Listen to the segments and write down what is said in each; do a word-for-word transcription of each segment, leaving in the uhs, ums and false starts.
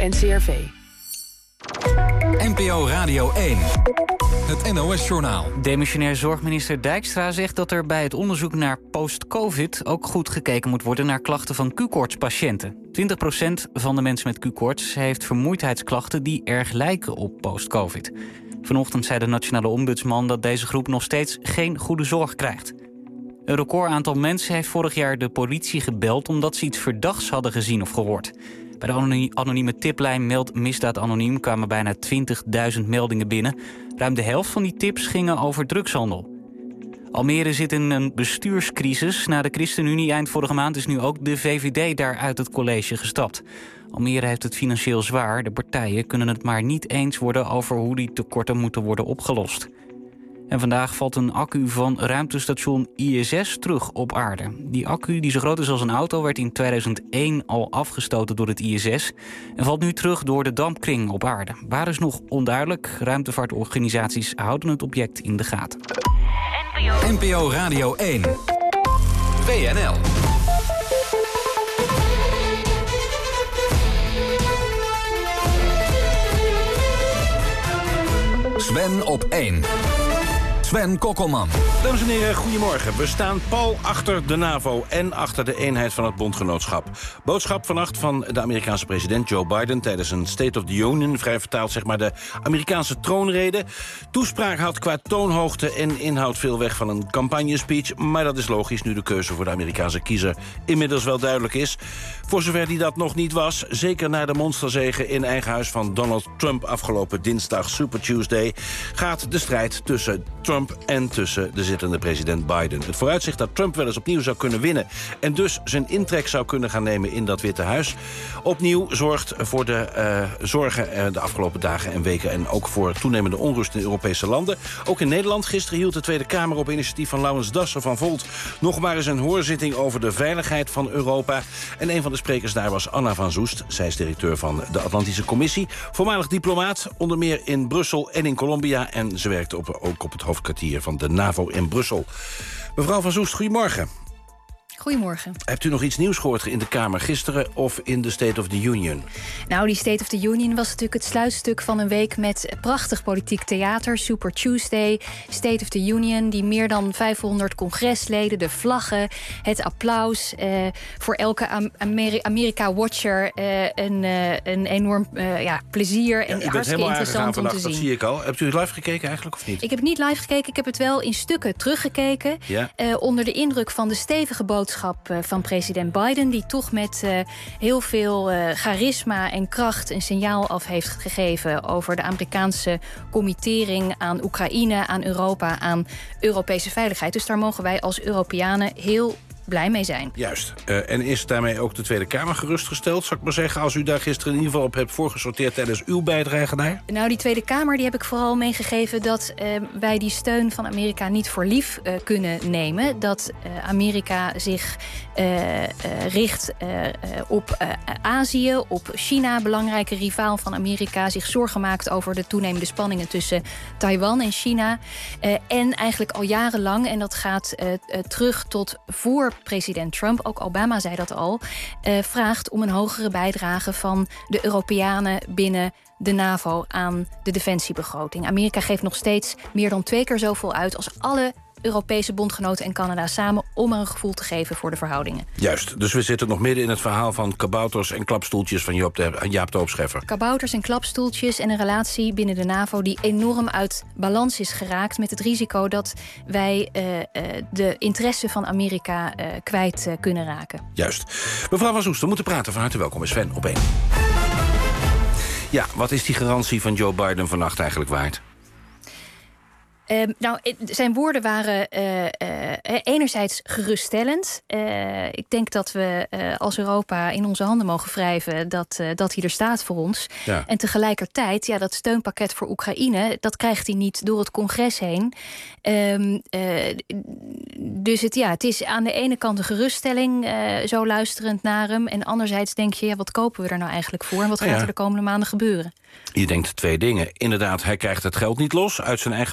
N C R V. N P O Radio één. Het N O S-journaal. Demissionair zorgminister Dijkstra zegt dat er bij het onderzoek naar post-covid ook goed gekeken moet worden naar klachten van Q-koortspatiënten. twintig procent van de mensen met Q-koorts heeft vermoeidheidsklachten die erg lijken op post-covid. Vanochtend zei de nationale ombudsman dat deze groep nog steeds geen goede zorg krijgt. Een record aantal mensen heeft vorig jaar de politie gebeld omdat ze iets verdachts hadden gezien of gehoord. Bij de anonieme tiplijn Meld Misdaad Anoniem kwamen bijna twintigduizend meldingen binnen. Ruim de helft van die tips gingen over drugshandel. Almere zit in een bestuurscrisis. Na de ChristenUnie eind vorige maand is nu ook de V V D daar uit het college gestapt. Almere heeft het financieel zwaar. De partijen kunnen het maar niet eens worden over hoe die tekorten moeten worden opgelost. En vandaag valt een accu van ruimtestation I S S terug op aarde. Die accu, die zo groot is als een auto, werd in tweeduizend één al afgestoten door het I S S... en valt nu terug door de dampkring op aarde. Waar is nog onduidelijk. Ruimtevaartorganisaties houden het object in de gaten. N P O Radio één. W N L. Sven op één. Sven Kokkelman. Dames en heren, goedemorgen. We staan pal achter de NAVO en achter de eenheid van het bondgenootschap. Boodschap vannacht van de Amerikaanse president Joe Biden tijdens een State of the Union, vrij vertaald zeg maar de Amerikaanse troonrede. Toespraak had qua toonhoogte en inhoud veel weg van een campagnespeech, maar dat is logisch nu de keuze voor de Amerikaanse kiezer inmiddels wel duidelijk is. Voor zover die dat nog niet was, zeker na de monsterzege in eigen huis van Donald Trump afgelopen dinsdag, Super Tuesday, gaat de strijd tussen Trump en tussen de zittende president Biden. Het vooruitzicht dat Trump wel eens opnieuw zou kunnen winnen en dus zijn intrek zou kunnen gaan nemen in dat Witte Huis, opnieuw zorgt voor de uh, zorgen uh, de afgelopen dagen en weken en ook voor toenemende onrust in Europese landen. Ook in Nederland. Gisteren hield de Tweede Kamer op initiatief van Laurens Dasser van Volt nog maar eens een hoorzitting over de veiligheid van Europa. En een van de sprekers daar was Anna van Zoest. Zij is directeur van de Atlantische Commissie. Voormalig diplomaat, onder meer in Brussel en in Colombia. En ze werkte op, ook op het hoofdkwartier van de NAVO in Brussel. Mevrouw van Zoest, goedemorgen. Goedemorgen. Hebt u nog iets nieuws gehoord in de Kamer gisteren of in de State of the Union? Nou, die State of the Union was natuurlijk het sluitstuk van een week met prachtig politiek theater. Super Tuesday, State of the Union, die meer dan vijfhonderd congresleden, de vlaggen, het applaus. Uh, voor elke Ameri- Amerika-watcher uh, een, uh, een enorm uh, ja, plezier en ja, hartstikke interessant om te zien. Dat zie ik al. Hebt u het live gekeken eigenlijk of niet? Ik heb het niet live gekeken, ik heb het wel in stukken teruggekeken. Ja. Uh, onder de indruk van de stevige boodschap van president Biden, die toch met uh, heel veel uh, charisma en kracht een signaal af heeft gegeven over de Amerikaanse committering aan Oekraïne, aan Europa, aan Europese veiligheid. Dus daar mogen wij als Europeanen heel blij mee zijn. Juist. Uh, en is daarmee ook de Tweede Kamer gerustgesteld, zou ik maar zeggen, als u daar gisteren in ieder geval op hebt voorgesorteerd tijdens uw bijdrage daar? Nou, die Tweede Kamer die heb ik vooral meegegeven dat uh, wij die steun van Amerika niet voor lief uh, kunnen nemen. Dat uh, Amerika zich uh, uh, richt uh, op uh, Azië, op China, belangrijke rivaal van Amerika, zich zorgen maakt over de toenemende spanningen tussen Taiwan en China. Uh, en eigenlijk al jarenlang, en dat gaat uh, uh, terug tot voor president Trump, ook Obama zei dat al, uh, vraagt om een hogere bijdrage van de Europeanen binnen de NAVO aan de defensiebegroting. Amerika geeft nog steeds meer dan twee keer zoveel uit als alle Europese bondgenoten en Canada samen, om er een gevoel te geven voor de verhoudingen. Juist, dus we zitten nog midden in het verhaal van kabouters en klapstoeltjes van Joop de, Jaap de Hoop Scheffer. Kabouters en klapstoeltjes en een relatie binnen de NAVO die enorm uit balans is geraakt, met het risico dat wij uh, uh, de interesse van Amerika uh, kwijt uh, kunnen raken. Juist. Mevrouw van Zoest, we moeten praten. Van harte welkom. Is Sven op één. Ja, wat is die garantie van Joe Biden vannacht eigenlijk waard? Uh, nou, zijn woorden waren uh, uh, enerzijds geruststellend. Uh, ik denk dat we uh, als Europa in onze handen mogen wrijven dat, uh, dat hij er staat voor ons. Ja. En tegelijkertijd, ja, dat steunpakket voor Oekraïne, dat krijgt hij niet door het congres heen. Um, uh, dus het, ja, het is aan de ene kant een geruststelling, uh, zo luisterend naar hem. En anderzijds denk je, ja, wat kopen we er nou eigenlijk voor? En wat gaat ja. er de komende maanden gebeuren? Je denkt twee dingen. Inderdaad, hij krijgt het geld niet los uit zijn eigen parlement.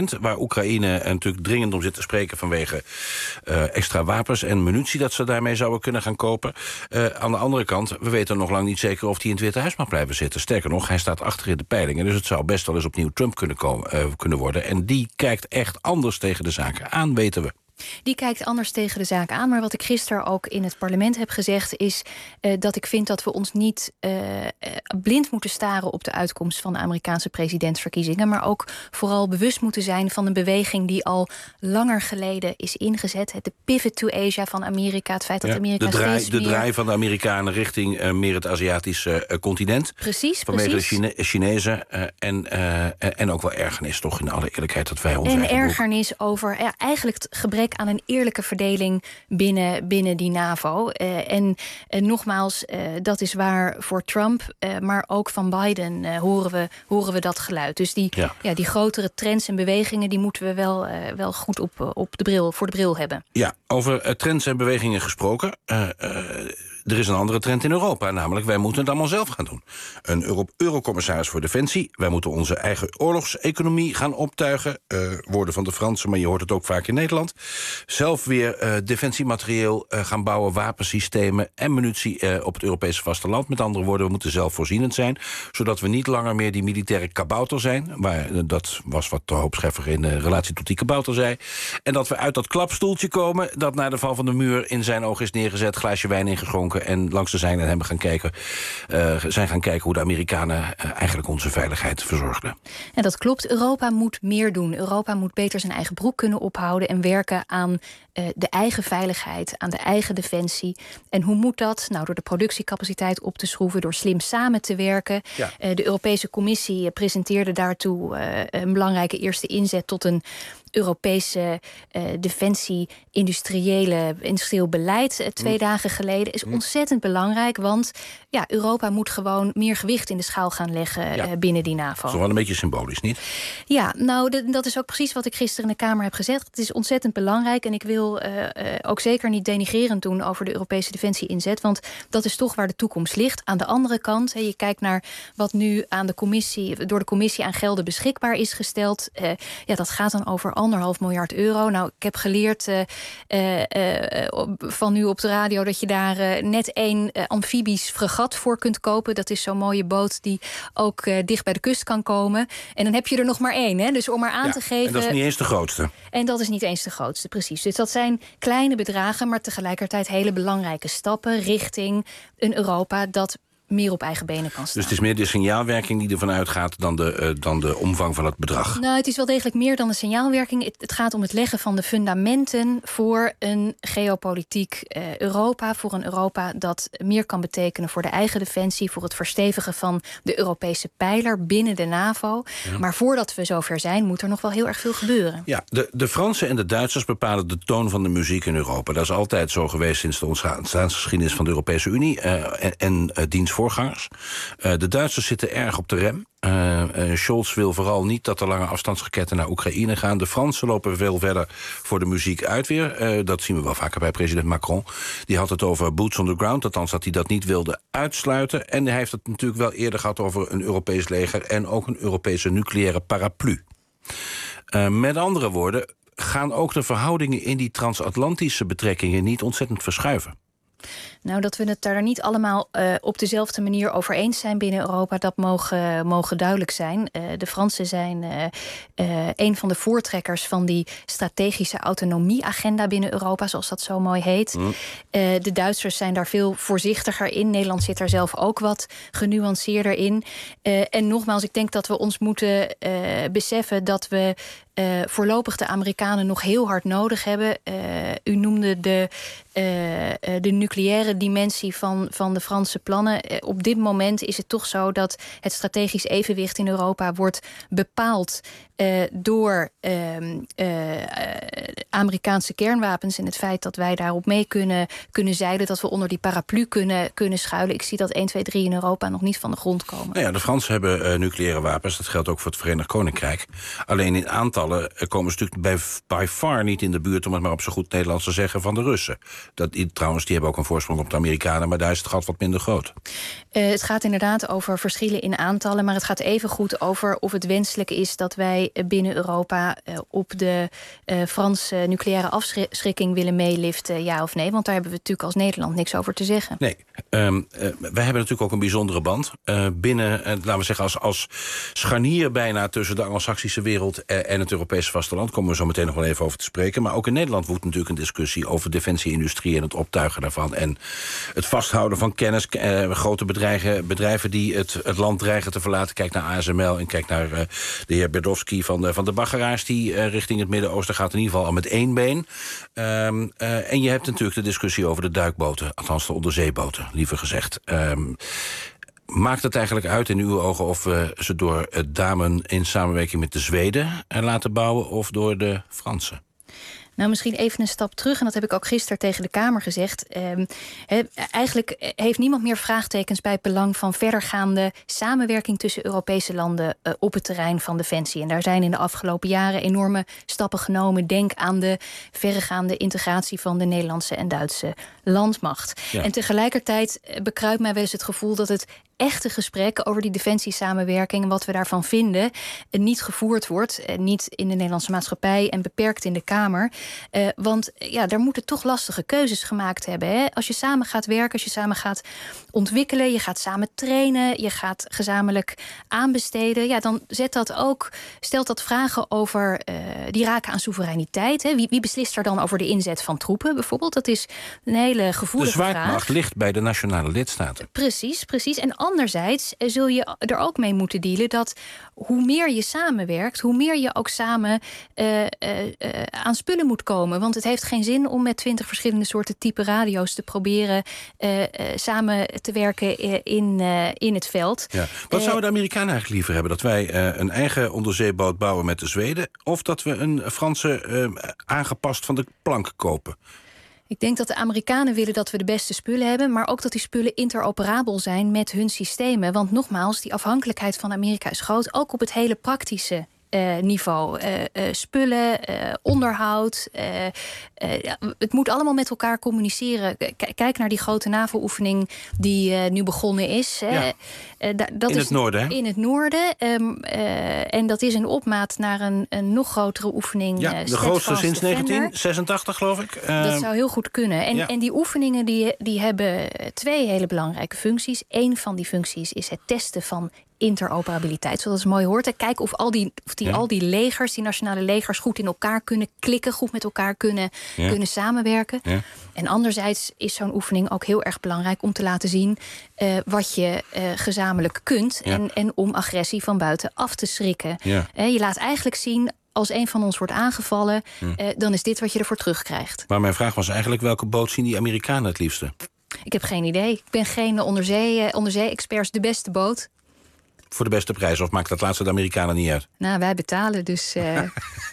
Duitsland, waar Oekraïne natuurlijk dringend om zit te spreken vanwege uh, extra wapens en munitie dat ze daarmee zouden kunnen gaan kopen. Uh, aan de andere kant, we weten nog lang niet zeker of hij in het Witte Huis mag blijven zitten. Sterker nog, hij staat achter in de peilingen, dus het zou best wel eens opnieuw Trump kunnen, komen, uh, kunnen worden. En die kijkt echt anders tegen de zaken aan, weten we. Die kijkt anders tegen de zaak aan. Maar wat ik gisteren ook in het parlement heb gezegd is uh, dat ik vind dat we ons niet uh, blind moeten staren op de uitkomst van de Amerikaanse presidentsverkiezingen. Maar ook vooral bewust moeten zijn van een beweging die al langer geleden is ingezet. De pivot to Asia van Amerika. Het feit dat ja, Amerika de draai, steeds de meer... draai van de Amerikanen richting uh, meer het Aziatische uh, continent. Precies, Vanwege precies. de Chine- Chinezen. Uh, en, uh, en ook wel ergernis, toch, in alle eerlijkheid, dat wij ons En eigen ergernis boek... over ja, eigenlijk het gebrek aan een eerlijke verdeling binnen, binnen die NAVO. Uh, en uh, nogmaals, uh, dat is waar voor Trump, uh, maar ook van Biden uh, horen, we, horen we dat geluid. Dus die, ja. Ja, die grotere trends en bewegingen, die moeten we wel, uh, wel goed op, op de bril, voor de bril hebben. Ja, over uh, trends en bewegingen gesproken. Uh, uh, Er is een andere trend in Europa, namelijk wij moeten het allemaal zelf gaan doen. Een Euro- eurocommissaris voor Defensie. Wij moeten onze eigen oorlogseconomie gaan optuigen. Uh, woorden van de Fransen, maar je hoort het ook vaak in Nederland. Zelf weer uh, defensiematerieel uh, gaan bouwen, wapensystemen en munitie uh, op het Europese vasteland. Met andere woorden, we moeten zelfvoorzienend zijn, zodat we niet langer meer die militaire kabouter zijn. Maar uh, dat was wat de Hoop Scheffer in uh, relatie tot die kabouter zei. En dat we uit dat klapstoeltje komen dat na de val van de muur in zijn oog is neergezet, glaasje wijn ingeschonken en langs de zijlijn hebben gaan kijken, uh, zijn gaan kijken hoe de Amerikanen uh, eigenlijk onze veiligheid verzorgden. En dat klopt. Europa moet meer doen. Europa moet beter zijn eigen broek kunnen ophouden en werken aan uh, de eigen veiligheid, aan de eigen defensie. En hoe moet dat? Nou, door de productiecapaciteit op te schroeven, door slim samen te werken. Ja. Uh, de Europese Commissie presenteerde daartoe uh, een belangrijke eerste inzet tot een Europese uh, defensie-industriële industrieel beleid uh, twee mm. dagen geleden is ontzettend belangrijk, want ja, Europa moet gewoon meer gewicht in de schaal gaan leggen ja. uh, binnen die NAVO. Dat is wel een beetje symbolisch, niet? Ja, nou, de, dat is ook precies wat ik gisteren in de Kamer heb gezegd. Het is ontzettend belangrijk en ik wil uh, uh, ook zeker niet denigrerend doen over de Europese defensie-inzet, want dat is toch waar de toekomst ligt. Aan de andere kant, he, je kijkt naar wat nu aan de commissie, door de commissie aan gelden beschikbaar is gesteld. Uh, ja, dat gaat dan over anderhalf miljard euro. Nou, ik heb geleerd uh, uh, uh, van nu op de radio dat je daar uh, net één uh, amfibisch fregat voor kunt kopen. Dat is zo'n mooie boot die ook uh, dicht bij de kust kan komen. En dan heb je er nog maar één. Hè? Dus om maar aan ja, te geven. En dat is niet eens de grootste. En dat is niet eens de grootste, precies. Dus dat zijn kleine bedragen, maar tegelijkertijd hele belangrijke stappen richting een Europa dat meer op eigen benen kan staan. Dus het is meer de signaalwerking die ervan uitgaat dan de, uh, dan de omvang van het bedrag? Nou, het is wel degelijk meer dan de signaalwerking. Het, het gaat om het leggen van de fundamenten voor een geopolitiek uh, Europa. Voor een Europa dat meer kan betekenen voor de eigen defensie, voor het verstevigen van de Europese pijler binnen de NAVO. Ja. Maar voordat we zover zijn, moet er nog wel heel erg veel gebeuren. Ja, de, de Fransen en de Duitsers bepalen de toon van de muziek in Europa. Dat is altijd zo geweest sinds de ontstaansgeschiedenis van de Europese Unie uh, en, en uh, diens voorgangers. Uh, de Duitsers zitten erg op de rem. Uh, uh, Scholz wil vooral niet dat er lange afstandsraketten naar Oekraïne gaan. De Fransen lopen veel verder voor de muziek uit weer. Uh, dat zien we wel vaker bij president Macron. Die had het over boots on the ground, althans dat hij dat niet wilde uitsluiten. En hij heeft het natuurlijk wel eerder gehad over een Europees leger en ook een Europese nucleaire paraplu. Uh, met andere woorden, gaan ook de verhoudingen in die transatlantische betrekkingen niet ontzettend verschuiven? Nou, dat we het daar niet allemaal uh, op dezelfde manier over eens zijn binnen Europa, dat mogen, mogen duidelijk zijn. Uh, de Fransen zijn uh, uh, een van de voortrekkers van die strategische autonomieagenda binnen Europa, zoals dat zo mooi heet. Mm. Uh, de Duitsers zijn daar veel voorzichtiger in. Nederland zit daar zelf ook wat genuanceerder in. Uh, en nogmaals, ik denk dat we ons moeten uh, beseffen dat we Uh, voorlopig de Amerikanen nog heel hard nodig hebben. Uh, u noemde de, uh, de nucleaire dimensie van, van de Franse plannen. Uh, op dit moment is het toch zo dat het strategisch evenwicht in Europa wordt bepaald uh, door uh, uh, Amerikaanse kernwapens en het feit dat wij daarop mee kunnen, kunnen zeilen, dat we onder die paraplu kunnen, kunnen schuilen. Ik zie dat één, twee, drie in Europa nog niet van de grond komen. Nou ja, de Fransen hebben uh, nucleaire wapens. Dat geldt ook voor het Verenigd Koninkrijk. Alleen in aantallen komen ze natuurlijk bij, by far niet in de buurt, om het maar op zo goed Nederlands te zeggen, van de Russen. Dat, trouwens, die hebben ook een voorsprong op de Amerikanen, maar daar is het gat wat minder groot. Uh, het gaat inderdaad over verschillen in aantallen, maar het gaat even goed over of het wenselijk is dat wij wij binnen Europa uh, op de uh, Franse nucleaire afschrikking willen meeliften, ja of nee? Want daar hebben we natuurlijk als Nederland niks over te zeggen. Nee, um, uh, wij hebben natuurlijk ook een bijzondere band. Uh, binnen, uh, laten we zeggen, als, als scharnier bijna tussen de Anglo-Saxische wereld uh, en het Europese vasteland. Komen we zo meteen nog wel even over te spreken. Maar ook in Nederland woedt natuurlijk een discussie over defensieindustrie en het optuigen daarvan. En het vasthouden van kennis. Uh, grote bedrijven, bedrijven die het, het land dreigen te verlaten. Kijk naar A S M L en kijk naar uh, de heer Berdowski van de, van de baggeraars die uh, richting het Midden-Oosten gaat. In ieder geval al met één been. Um, uh, en je hebt natuurlijk de discussie over de duikboten. Althans de onderzeeboten, liever gezegd. Um, Maakt het eigenlijk uit in uw ogen of we ze door het Damen in samenwerking met de Zweden laten bouwen of door de Fransen? Nou, misschien even een stap terug. En dat heb ik ook gisteren tegen de Kamer gezegd. Um, he, eigenlijk heeft niemand meer vraagtekens bij het belang van verdergaande samenwerking tussen Europese landen uh, op het terrein van defensie. En daar zijn in de afgelopen jaren enorme stappen genomen. Denk aan de verregaande integratie van de Nederlandse en Duitse landmacht. Ja. En tegelijkertijd bekruipt mij wel eens het gevoel dat het echte gesprek over die defensiesamenwerking en wat we daarvan vinden niet gevoerd wordt. Niet in de Nederlandse maatschappij en beperkt in de Kamer. Uh, want ja, daar moeten toch lastige keuzes gemaakt hebben. Hè? Als je samen gaat werken, als je samen gaat ontwikkelen, je gaat samen trainen, je gaat gezamenlijk aanbesteden. Ja, dan zet dat ook, stelt dat vragen over uh, die raken aan soevereiniteit. Hè? Wie, wie beslist er dan over de inzet van troepen bijvoorbeeld? Dat is een hele gevoelige vraag. De zwaardmacht ligt bij de nationale lidstaten. Precies, precies. En anderzijds zul je er ook mee moeten dealen dat hoe meer je samenwerkt, hoe meer je ook samen uh, uh, uh, aan spullen moet komen. Want het heeft geen zin om met twintig verschillende soorten type radio's te proberen uh, uh, samen te werken in, uh, in het veld. Ja. Wat uh, zouden de Amerikanen eigenlijk liever hebben? Dat wij uh, een eigen onderzeeboot bouwen met de Zweden, of dat we een Franse uh, aangepast van de plank kopen? Ik denk dat de Amerikanen willen dat we de beste spullen hebben, maar ook dat die spullen interoperabel zijn met hun systemen. Want nogmaals, die afhankelijkheid van Amerika is groot, ook op het hele praktische Uh, niveau. Uh, uh, spullen, uh, onderhoud. Uh, uh, ja, het moet allemaal met elkaar communiceren. K- kijk naar die grote NAVO-oefening die uh, nu begonnen is. Ja. Uh, uh, da- dat in is het noorden, hè? In het noorden. Um, uh, en dat is een opmaat naar een, een nog grotere oefening. Ja, uh, de grootste sinds Defender. negentien zesentachtig, geloof ik. Uh, dat zou heel goed kunnen. En, ja. en die oefeningen die, die hebben twee hele belangrijke functies. Eén van die functies is het testen van interoperabiliteit, zoals het mooi hoort. Kijken of al die, of die, ja. al die legers, die nationale legers, goed in elkaar kunnen klikken, goed met elkaar kunnen, ja. kunnen samenwerken. Ja. En anderzijds is zo'n oefening ook heel erg belangrijk om te laten zien uh, wat je uh, gezamenlijk kunt ja. en, en om agressie van buiten af te schrikken. Ja. Uh, je laat eigenlijk zien, als een van ons wordt aangevallen, hm. uh, dan is dit wat je ervoor terugkrijgt. Maar mijn vraag was eigenlijk, welke boot zien die Amerikanen het liefste? Ik heb geen idee. Ik ben geen onderzee, uh, onderzee-experts. De beste boot. Voor de beste prijs, of maakt dat laatste de Amerikanen niet uit? Nou, wij betalen, dus... Uh...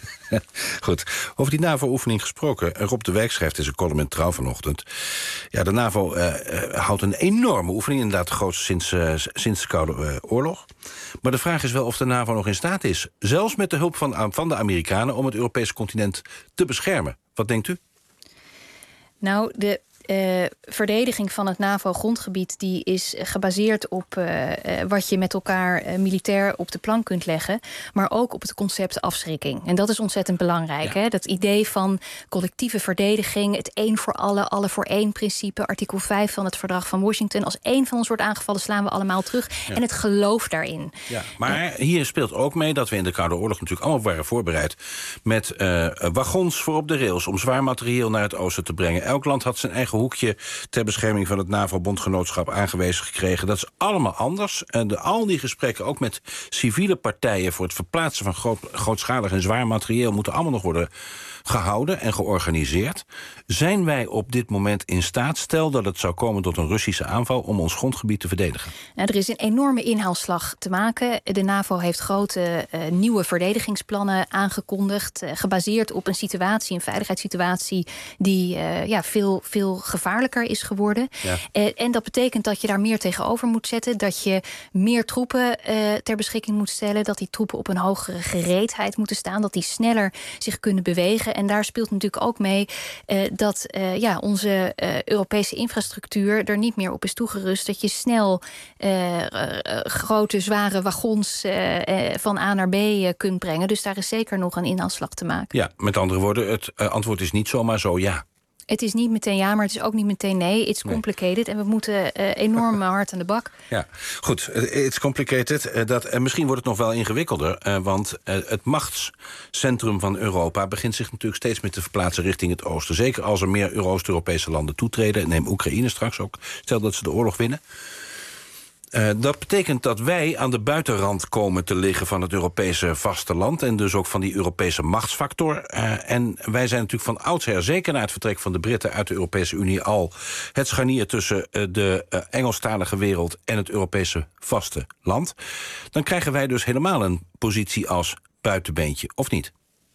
Goed, over die NAVO-oefening gesproken. Rob de Wijk schrijft in zijn column in Trouw vanochtend. Ja, de NAVO uh, uh, houdt een enorme oefening, inderdaad de grootste sinds, uh, sinds de Koude uh, Oorlog. Maar de vraag is wel of de NAVO nog in staat is, zelfs met de hulp van, van de Amerikanen, om het Europese continent te beschermen. Wat denkt u? Nou, de Uh, verdediging van het NAVO-grondgebied die is gebaseerd op uh, uh, wat je met elkaar uh, militair op de plank kunt leggen, maar ook op het concept afschrikking. En dat is ontzettend belangrijk. Ja. Hè? Dat idee van collectieve verdediging, het één voor alle, alle voor één principe, artikel vijf van het Verdrag van Washington. Als één van ons wordt aangevallen, slaan we allemaal terug. Ja. En het geloof daarin. Ja, maar ja. hier speelt ook mee dat we in de Koude Oorlog natuurlijk allemaal waren voorbereid met uh, wagons voor op de rails om zwaar materieel naar het oosten te brengen. Elk land had zijn eigen hoekje ter bescherming van het NAVO-bondgenootschap aangewezen gekregen. Dat is allemaal anders. En de, al die gesprekken, ook met civiele partijen voor het verplaatsen van groot, grootschalig en zwaar materieel, moeten allemaal nog worden gehouden en georganiseerd. Zijn wij op dit moment in staat, stel dat het zou komen tot een Russische aanval, om ons grondgebied te verdedigen? Nou, er is een enorme inhaalslag te maken. De NAVO heeft grote uh, nieuwe verdedigingsplannen aangekondigd, uh, gebaseerd op een situatie, een veiligheidssituatie die uh, ja, veel, veel gevaarlijker is geworden. Ja. Uh, en dat betekent dat je daar meer tegenover moet zetten. Dat je meer troepen uh, ter beschikking moet stellen. Dat die troepen op een hogere gereedheid moeten staan. Dat die sneller zich kunnen bewegen. En daar speelt natuurlijk ook mee uh, dat uh, ja, onze uh, Europese infrastructuur er niet meer op is toegerust. Dat je snel uh, uh, grote, zware wagons uh, uh, van A naar B uh, kunt brengen. Dus daar is zeker nog een inhaalslag te maken. Ja, met andere woorden, het uh, antwoord is niet zomaar zo ja. Het is niet meteen ja, maar het is ook niet meteen nee. It's complicated nee. En we moeten uh, enorm hard aan de bak. Ja, goed. It's complicated. Uh, dat, uh, misschien wordt het nog wel ingewikkelder. Uh, want uh, het machtscentrum van Europa begint zich natuurlijk steeds meer te verplaatsen richting het oosten. Zeker als er meer Oost-Europese landen toetreden. Neem Oekraïne straks ook. Stel dat ze de oorlog winnen. Uh, dat betekent dat wij aan de buitenrand komen te liggen van het Europese vasteland en dus ook van die Europese machtsfactor. Uh, en wij zijn natuurlijk van oudsher, zeker na het vertrek van de Britten uit de Europese Unie, al het scharnier tussen uh, de uh, Engelstalige wereld en het Europese vasteland. Dan krijgen wij dus helemaal een positie als buitenbeentje, of niet?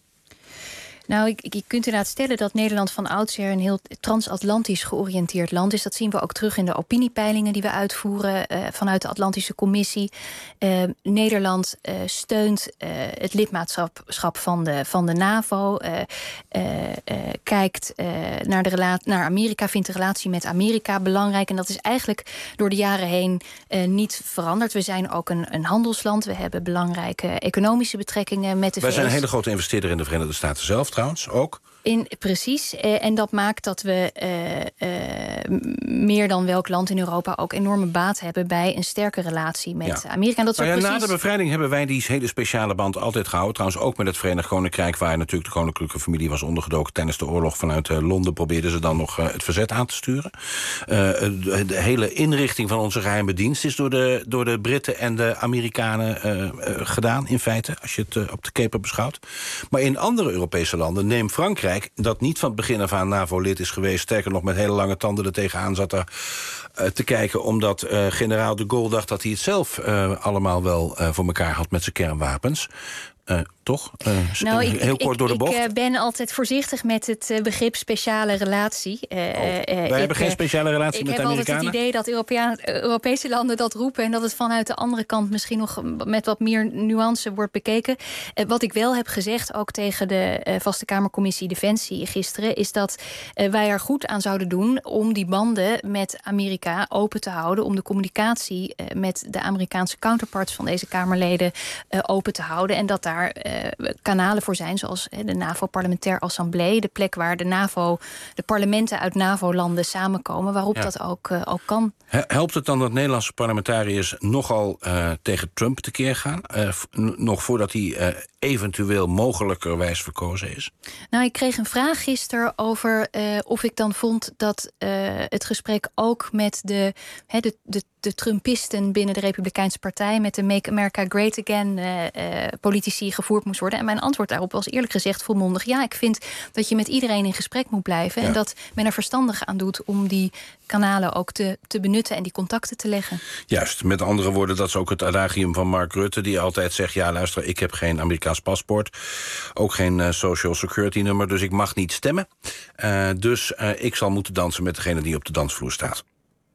Nou, ik, je kunt inderdaad stellen dat Nederland van oudsher een heel transatlantisch georiënteerd land is. Dat zien we ook terug in de opiniepeilingen die we uitvoeren uh, vanuit de Atlantische Commissie. Uh, Nederland uh, steunt uh, het lidmaatschap van de, van de NAVO. Uh, uh, uh, kijkt uh, naar, de rela- naar Amerika, vindt de relatie met Amerika belangrijk. En dat is eigenlijk door de jaren heen uh, niet veranderd. We zijn ook een, een handelsland. We hebben belangrijke economische betrekkingen met de V S. Wij zijn een hele grote investeerder in de Verenigde Staten zelf. Trouwens, ook. In, precies. Uh, en dat maakt dat we uh, uh, meer dan welk land in Europa ook enorme baat hebben bij een sterke relatie met ja. Amerika. En dat is nou ja, precies... Na de bevrijding hebben wij die hele speciale band altijd gehouden. Trouwens ook met het Verenigd Koninkrijk, waar natuurlijk de koninklijke familie was ondergedoken tijdens de oorlog. Vanuit uh, Londen probeerden ze dan nog uh, het verzet aan te sturen. Uh, de, de hele inrichting van onze geheime dienst is door de, door de Britten en de Amerikanen uh, uh, gedaan, in feite, als je het uh, op de keper beschouwt. Maar in andere Europese landen, neem Frankrijk, dat niet van het begin af aan NAVO-lid is geweest, sterker nog met hele lange tanden er tegenaan zat er uh, te kijken, omdat uh, generaal de Gaulle dacht dat hij het zelf uh, allemaal wel uh, voor elkaar had met zijn kernwapens. Uh, toch? Uh, nou, heel ik, kort door de bocht. Ik uh, ben altijd voorzichtig met het uh, begrip speciale relatie. Uh, oh, uh, wij ik, hebben geen speciale relatie ik met de Amerikanen? Ik heb altijd het idee dat Europea- Europese landen dat roepen en dat het vanuit de andere kant misschien nog met wat meer nuance wordt bekeken. Uh, wat ik wel heb gezegd, ook tegen de uh, Vaste Kamercommissie Defensie gisteren, is dat uh, wij er goed aan zouden doen om die banden met Amerika open te houden, om de communicatie uh, met de Amerikaanse counterparts van deze Kamerleden uh, open te houden en dat daar Uh, kanalen voor zijn, zoals uh, de NAVO-parlementaire assemblee, de plek waar de NAVO, de parlementen uit NAVO-landen samenkomen, waarop ja. dat ook, uh, ook kan. Helpt het dan dat Nederlandse parlementariërs nogal uh, tegen Trump tekeer gaan? Uh, n- nog voordat hij uh, eventueel mogelijkerwijs verkozen is? Nou, ik kreeg een vraag gisteren over uh, of ik dan vond dat uh, het gesprek ook met de, he, de, de, de Trumpisten binnen de Republikeinse Partij, met de Make America Great Again uh, uh, politici gevoerd moest worden. En mijn antwoord daarop was eerlijk gezegd volmondig: ja, ik vind dat je met iedereen in gesprek moet blijven. Ja. En dat men er verstandig aan doet om die kanalen ook te, te benutten en die contacten te leggen. Juist, met andere woorden, dat is ook het adagium van Mark Rutte, die altijd zegt: ja, luister, ik heb geen Amerikaans paspoort, ook geen uh, social security nummer, dus ik mag niet stemmen. Uh, dus uh, ik zal moeten dansen met degene die op de dansvloer staat.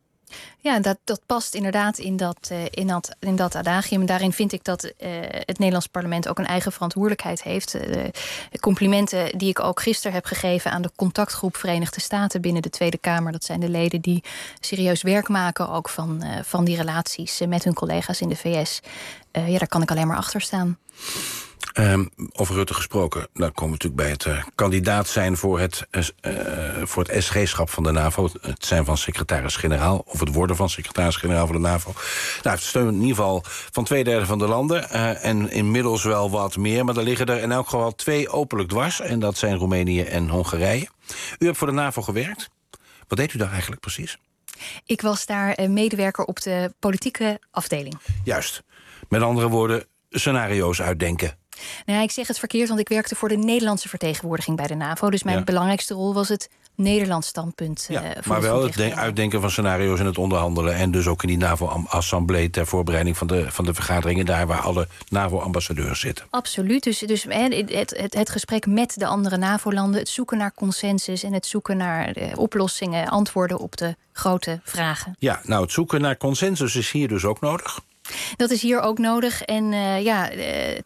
Ja, dat, dat past inderdaad in dat, uh, in, dat, in dat adagium. Daarin vind ik dat uh, het Nederlands parlement ook een eigen verantwoordelijkheid heeft. Uh, de complimenten die ik ook gisteren heb gegeven aan de contactgroep Verenigde Staten binnen de Tweede Kamer. Dat zijn de leden die serieus werk maken ook van, uh, van die relaties uh, met hun collega's in de V S. Uh, ja, daar kan ik alleen maar achter staan. Um, over Rutte gesproken, dan komen we natuurlijk bij het uh, kandidaat zijn voor het, uh, voor het S G-schap van de NAVO. Het zijn van secretaris-generaal, of het worden van secretaris-generaal van de NAVO. Nou, hij heeft steun in ieder geval van twee derde van de landen. Uh, en inmiddels wel wat meer, maar er liggen er in elk geval twee openlijk dwars. En dat zijn Roemenië en Hongarije. U hebt voor de NAVO gewerkt. Wat deed u daar eigenlijk precies? Ik was daar uh, medewerker op de politieke afdeling. Juist. Met andere woorden, scenario's uitdenken. Nou ja, ik zeg het verkeerd, want ik werkte voor de Nederlandse vertegenwoordiging bij de NAVO. Dus mijn ja. belangrijkste rol was het Nederlands standpunt uh, ja, voor maar het wel het de- uitdenken van scenario's en het onderhandelen. En dus ook in die NAVO-assemblee ter voorbereiding van de, van de vergaderingen daar waar alle NAVO-ambassadeurs zitten. Absoluut. Dus, dus het, het, het gesprek met de andere NAVO-landen, het zoeken naar consensus en het zoeken naar uh, oplossingen, antwoorden op de grote vragen. Ja, nou, het zoeken naar consensus is hier dus ook nodig. Dat is hier ook nodig. En uh, ja, uh, uh,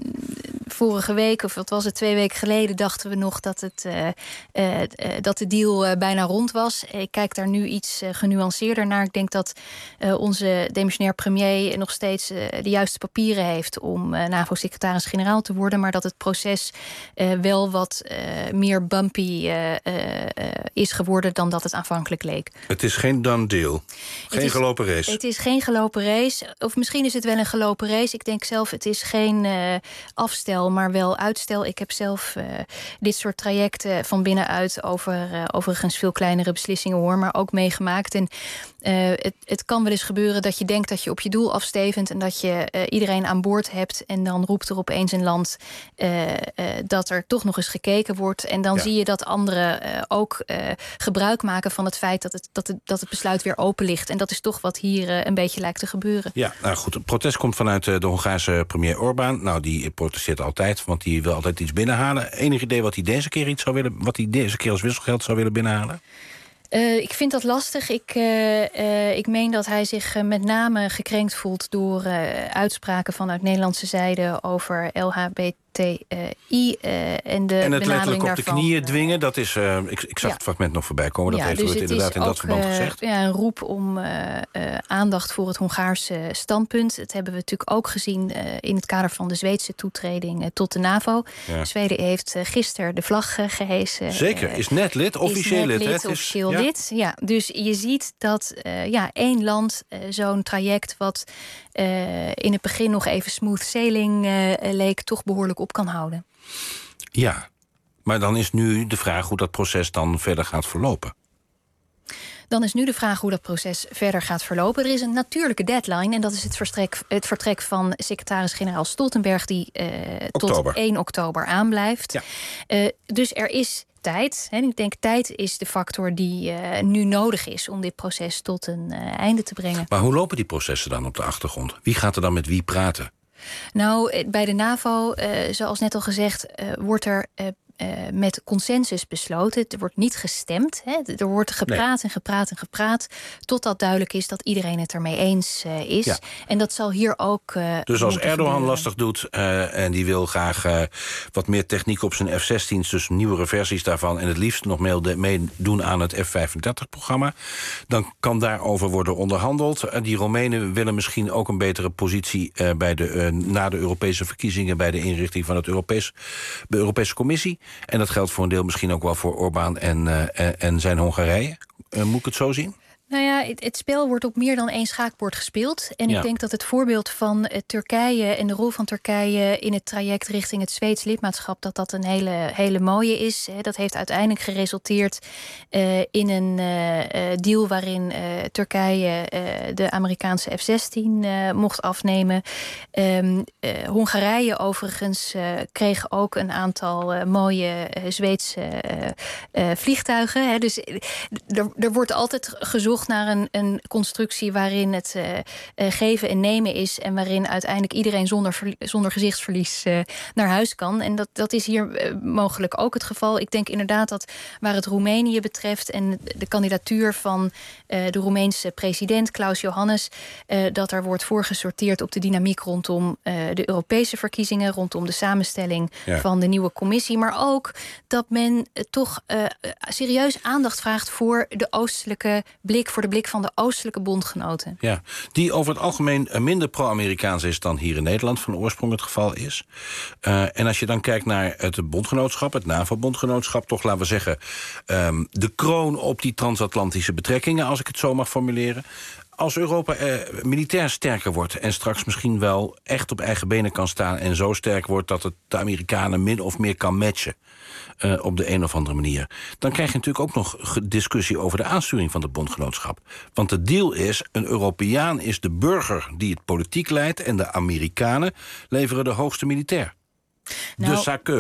vorige week, of wat was het, twee weken geleden, dachten we nog dat, het, uh, uh, uh, dat de deal uh, bijna rond was. Ik kijk daar nu iets uh, genuanceerder naar. Ik denk dat uh, onze demissionair premier nog steeds uh, de juiste papieren heeft om uh, NAVO-secretaris-generaal te worden, maar dat het proces uh, wel wat uh, meer bumpy uh, uh, is geworden dan dat het aanvankelijk leek. Het is geen done deal. Geen is, gelopen race. Het is geen gelopen race. Of misschien is het wel een gelopen race. Ik denk zelf, het is geen uh, afstel, maar wel uitstel. Ik heb zelf uh, dit soort trajecten van binnenuit over uh, overigens veel kleinere beslissingen hoor, maar ook meegemaakt. En uh, het, het kan wel eens gebeuren dat je denkt dat je op je doel afstevend en dat je uh, iedereen aan boord hebt en dan roept er opeens een land uh, uh, dat er toch nog eens gekeken wordt. En dan ja. zie je dat anderen uh, ook uh, gebruik maken van het feit dat het, dat, het, dat het besluit weer open ligt. En dat is toch wat hier uh, een beetje lijkt te gebeuren. Ja, nou goed, het protest komt vanuit de Hongaarse premier Orbán. Nou, die protesteert altijd, want die wil altijd iets binnenhalen. Enig idee wat hij deze keer iets zou willen, wat hij deze keer als wisselgeld zou willen binnenhalen? Uh, ik vind dat lastig. Ik, uh, uh, ik meen dat hij zich uh, met name gekrenkt voelt door uh, uitspraken vanuit Nederlandse zijde over L H B T I uh, en de en het letterlijk op daarvan. de knieën dwingen, dat is, uh, ik, ik zag ja. het fragment nog voorbij komen. Dat ja, heeft dus het inderdaad in dat verband uh, gezegd. Ja, een roep om uh, uh, aandacht voor het Hongaarse standpunt. Dat hebben we natuurlijk ook gezien uh, in het kader van de Zweedse toetreding uh, tot de NAVO. Ja. Zweden heeft uh, gisteren de vlag uh, gehesen. Zeker, uh, is net lid, officieel lid. lid officieel ja. lid, ja. Dus je ziet dat uh, ja, één land uh, zo'n traject wat uh, in het begin nog even smooth sailing uh, leek, toch behoorlijk op kan houden. Ja, maar dan is nu de vraag hoe dat proces dan verder gaat verlopen. Dan is nu de vraag hoe dat proces verder gaat verlopen. Er is een natuurlijke deadline en dat is het vertrek, het vertrek van secretaris-generaal Stoltenberg die uh, tot één oktober aanblijft. Ja. Uh, dus er is tijd. En ik denk tijd is de factor die uh, nu nodig is om dit proces tot een uh, einde te brengen. Maar hoe lopen die processen dan op de achtergrond? Wie gaat er dan met wie praten? Nou, bij de NAVO, uh, zoals net al gezegd, uh, wordt er uh, uh, met consensus besloten. Er wordt niet gestemd. Hè. Er wordt gepraat nee. en gepraat en gepraat, totdat duidelijk is dat iedereen het ermee eens uh, is. Ja. En dat zal hier ook uh, Dus als Erdogan gebeuren. lastig doet uh, en die wil graag uh, wat meer techniek op zijn F zestien's, dus nieuwere versies daarvan, en het liefst nog meedoen aan het F vijfendertig-programma, dan kan daarover worden onderhandeld. Uh, die Roemenen willen misschien ook een betere positie uh, bij de, uh, na de Europese verkiezingen bij de inrichting van het Europees, de Europese Commissie. En dat geldt voor een deel misschien ook wel voor Orbán en, uh, en zijn Hongarije. Uh, moet ik het zo zien? Nou ja, het, het spel wordt op meer dan één schaakbord gespeeld. En ja. ik denk dat het voorbeeld van uh, Turkije en de rol van Turkije in het traject richting het Zweeds lidmaatschap, dat dat een hele, hele mooie is. Hè. Dat heeft uiteindelijk geresulteerd uh, in een uh, deal waarin uh, Turkije uh, de Amerikaanse F zestien uh, mocht afnemen. Um, uh, Hongarije overigens uh, kreeg ook een aantal uh, mooie uh, Zweedse uh, uh, vliegtuigen. Hè. Dus er, er wordt altijd gezocht naar een, een constructie waarin het uh, uh, geven en nemen is en waarin uiteindelijk iedereen zonder, verlie- zonder gezichtsverlies uh, naar huis kan. En dat, dat is hier uh, mogelijk ook het geval. Ik denk inderdaad dat waar het Roemenië betreft en de kandidatuur van uh, de Roemeense president Klaus Johannes, uh, dat er wordt voorgesorteerd op de dynamiek rondom uh, de Europese verkiezingen, rondom de samenstelling ja. van de nieuwe commissie, maar ook dat men uh, toch uh, serieus aandacht vraagt voor de oostelijke blik, voor de blik van de oostelijke bondgenoten. Ja, die over het algemeen minder pro-Amerikaans is dan hier in Nederland van oorsprong het geval is. Uh, en als je dan kijkt naar het bondgenootschap, het NAVO-bondgenootschap, toch laten we zeggen, um, de kroon op die transatlantische betrekkingen, als ik het zo mag formuleren. Als Europa eh, militair sterker wordt en straks misschien wel echt op eigen benen kan staan en zo sterk wordt dat het de Amerikanen min of meer kan matchen uh, op de een of andere manier, dan krijg je natuurlijk ook nog discussie over de aansturing van het bondgenootschap. Want de deal is, een Europeaan is de burger die het politiek leidt en de Amerikanen leveren de hoogste militair. Nou, de saqueur.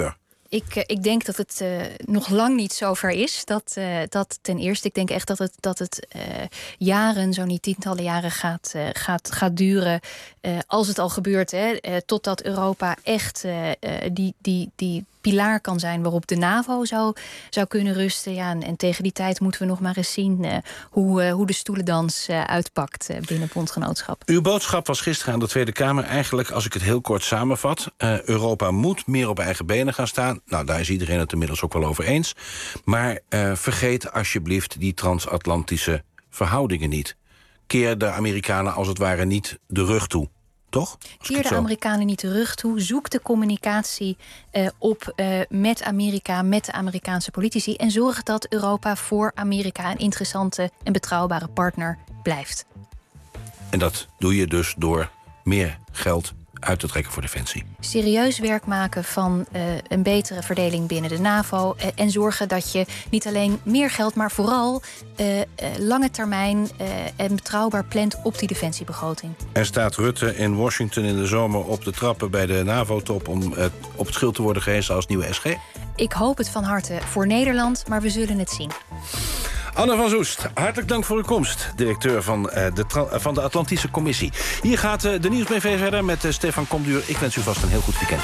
Ik, uh, ik denk dat het uh, nog lang niet zover is. Dat, uh, dat ten eerste. Ik denk echt dat het, dat het uh, jaren, zo niet tientallen jaren gaat, uh, gaat, gaat duren. Uh, als het al gebeurt, hè, uh, totdat Europa echt uh, uh, die, die, die pilaar kan zijn waarop de NAVO zou, zou kunnen rusten. Ja, en, en tegen die tijd moeten we nog maar eens zien uh, hoe, uh, hoe de stoelendans uh, uitpakt uh, binnen bondgenootschap. Uw boodschap was gisteren aan de Tweede Kamer eigenlijk, als ik het heel kort samenvat, uh, Europa moet meer op eigen benen gaan staan. Nou, daar is iedereen het inmiddels ook wel over eens. Maar uh, vergeet alsjeblieft die transatlantische verhoudingen niet. Keer de Amerikanen als het ware niet de rug toe. Toch? Keer de Amerikanen niet de rug toe. Zoek de communicatie uh, op uh, met Amerika, met de Amerikaanse politici. En zorg dat Europa voor Amerika een interessante en betrouwbare partner blijft. En dat doe je dus door meer geld uit te trekken voor defensie. Serieus werk maken van uh, een betere verdeling binnen de NAVO. Uh, en zorgen dat je niet alleen meer geld, maar vooral uh, uh, lange termijn uh, en betrouwbaar plant op die defensiebegroting. En staat Rutte in Washington in de zomer op de trappen bij de NAVO-top om uh, op het schild te worden gehezen als nieuwe S G? Ik hoop het van harte voor Nederland, maar we zullen het zien. Anne van Soest, hartelijk dank voor uw komst. Directeur van, uh, de, tra- van de Atlantische Commissie. Hier gaat uh, de Nieuwsbv verder met uh, Stefan Komduur. Ik wens u vast een heel goed weekend.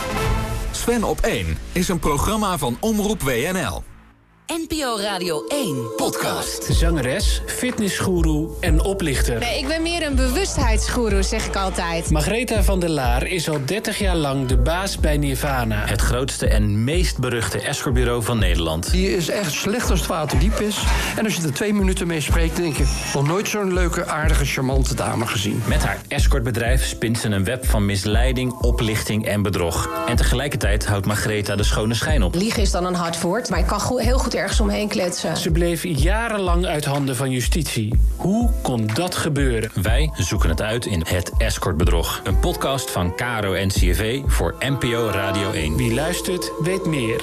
Sven op één is een programma van Omroep W N L. N P O Radio één podcast. Zangeres, fitnessgoeroe en oplichter. Nee, ik ben meer een bewustheidsgoeroe, zeg ik altijd. Margaretha van der Laar is al dertig jaar lang de baas bij Nirvana. Het grootste en meest beruchte escortbureau van Nederland. Die is echt slecht als het water diep is. En als je er twee minuten mee spreekt, denk je, nog nooit zo'n leuke, aardige, charmante dame gezien. Met haar escortbedrijf spint ze een web van misleiding, oplichting en bedrog. En tegelijkertijd houdt Margaretha de schone schijn op. Liegen is dan een hard woord, maar ik kan go- heel goed ergens omheen kletsen. Ze bleef jarenlang uit handen van justitie. Hoe kon dat gebeuren? Wij zoeken het uit in Het Escortbedrog. Een podcast van K R O N C R V voor N P O Radio één. Wie luistert, weet meer.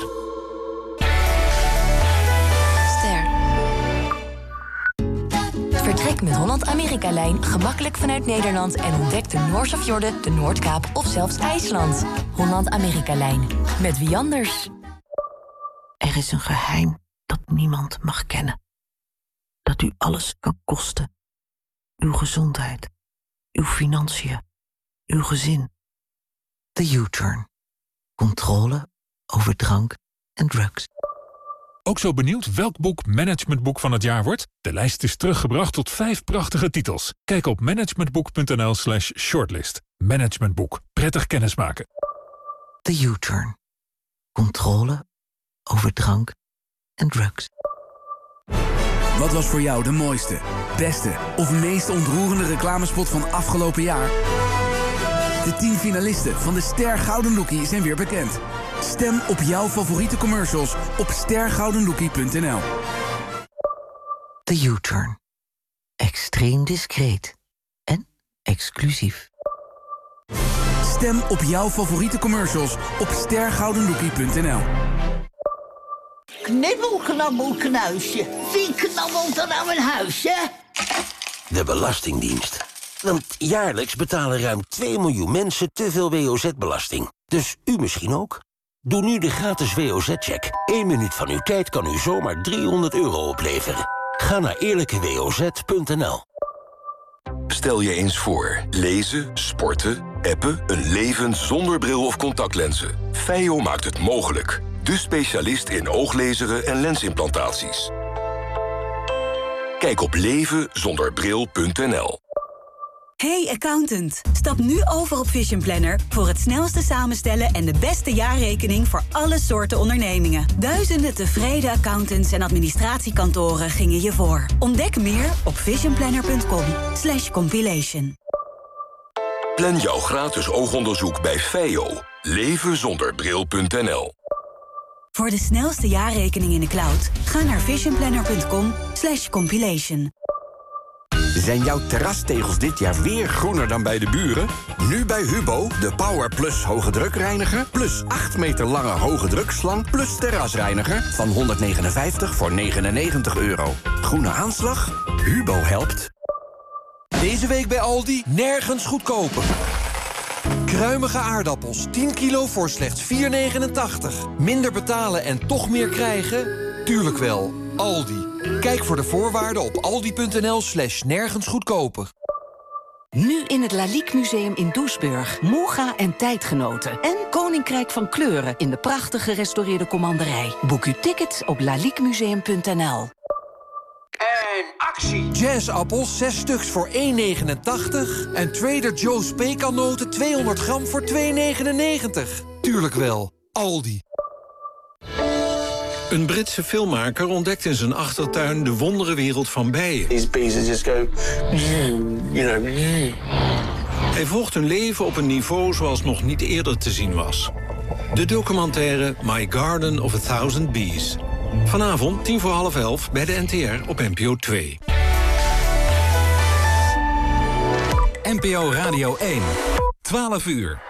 Ster. Vertrek met Holland-Amerika-lijn gemakkelijk vanuit Nederland en ontdek de Noors of Fjorden, de Noordkaap of zelfs IJsland. Holland-Amerika-lijn. Met wie anders? Er is een geheim dat niemand mag kennen. Dat u alles kan kosten. Uw gezondheid, uw financiën, uw gezin. De U-turn. Controle over drank en drugs. Ook zo benieuwd welk boek managementboek van het jaar wordt? De lijst is teruggebracht tot vijf prachtige titels. Kijk op managementboek.nl slash shortlist. Managementboek. Prettig kennismaken. De U-turn. Controle over drank en drugs. Wat was voor jou de mooiste, beste of meest ontroerende reclamespot van afgelopen jaar? De tien finalisten van de Ster Gouden Lookie zijn weer bekend. Stem op jouw favoriete commercials op ster gouden lookie punt n l. De U-turn. Extreem discreet en exclusief. Stem op jouw favoriete commercials op ster gouden lookie punt n l. Knibbel, knabbel, knuisje. Wie knabbelt er nou een huisje? De Belastingdienst. Want jaarlijks betalen ruim twee miljoen mensen te veel W O Z-belasting. Dus u misschien ook? Doe nu de gratis W O Z-check. Eén minuut van uw tijd kan u zomaar driehonderd euro opleveren. Ga naar eerlijke w o z punt n l. Stel je eens voor. Lezen, sporten, appen, een leven zonder bril of contactlenzen. Feio maakt het mogelijk. De specialist in ooglezeren en lensimplantaties. Kijk op leven zonder bril punt n l. Hey accountant, stap nu over op Vision Planner voor het snelste samenstellen en de beste jaarrekening voor alle soorten ondernemingen. Duizenden tevreden accountants en administratiekantoren gingen je voor. Ontdek meer op visionplanner punt com slash compilation. Plan jouw gratis oogonderzoek bij Feio. leven zonder bril punt n l. Voor de snelste jaarrekening in de cloud, ga naar visionplanner punt com slash compilation. Zijn jouw terrastegels dit jaar weer groener dan bij de buren? Nu bij Hubo, de Power Plus hoge drukreiniger... plus acht meter lange hoge drukslang plus terrasreiniger... van honderdnegenenvijftig voor negenennegentig euro. Groene aanslag? Hubo helpt. Deze week bij Aldi nergens goedkoper. Kruimige aardappels, tien kilo voor slechts vier negenentachtig. Minder betalen en toch meer krijgen? Tuurlijk wel, Aldi. Kijk voor de voorwaarden op aldi.nl slash nergens goedkoper. Nu in het Lalique Museum in Doesburg. Moega en tijdgenoten. En Koninkrijk van Kleuren in de prachtig gerestaureerde commanderij. Boek uw ticket op laliquemuseum punt n l. En actie! Jazzappels, zes stuks voor één negenentachtig. En Trader Joe's pekannoten tweehonderd gram voor twee negenennegentig. Tuurlijk wel, Aldi. Een Britse filmmaker ontdekt in zijn achtertuin de wonderenwereld van bijen. These bees just go, you know. Hij volgt hun leven op een niveau zoals nog niet eerder te zien was. De documentaire My Garden of a Thousand Bees. Vanavond tien voor half elf bij de N T R op N P O twee. N P O Radio één. twaalf uur.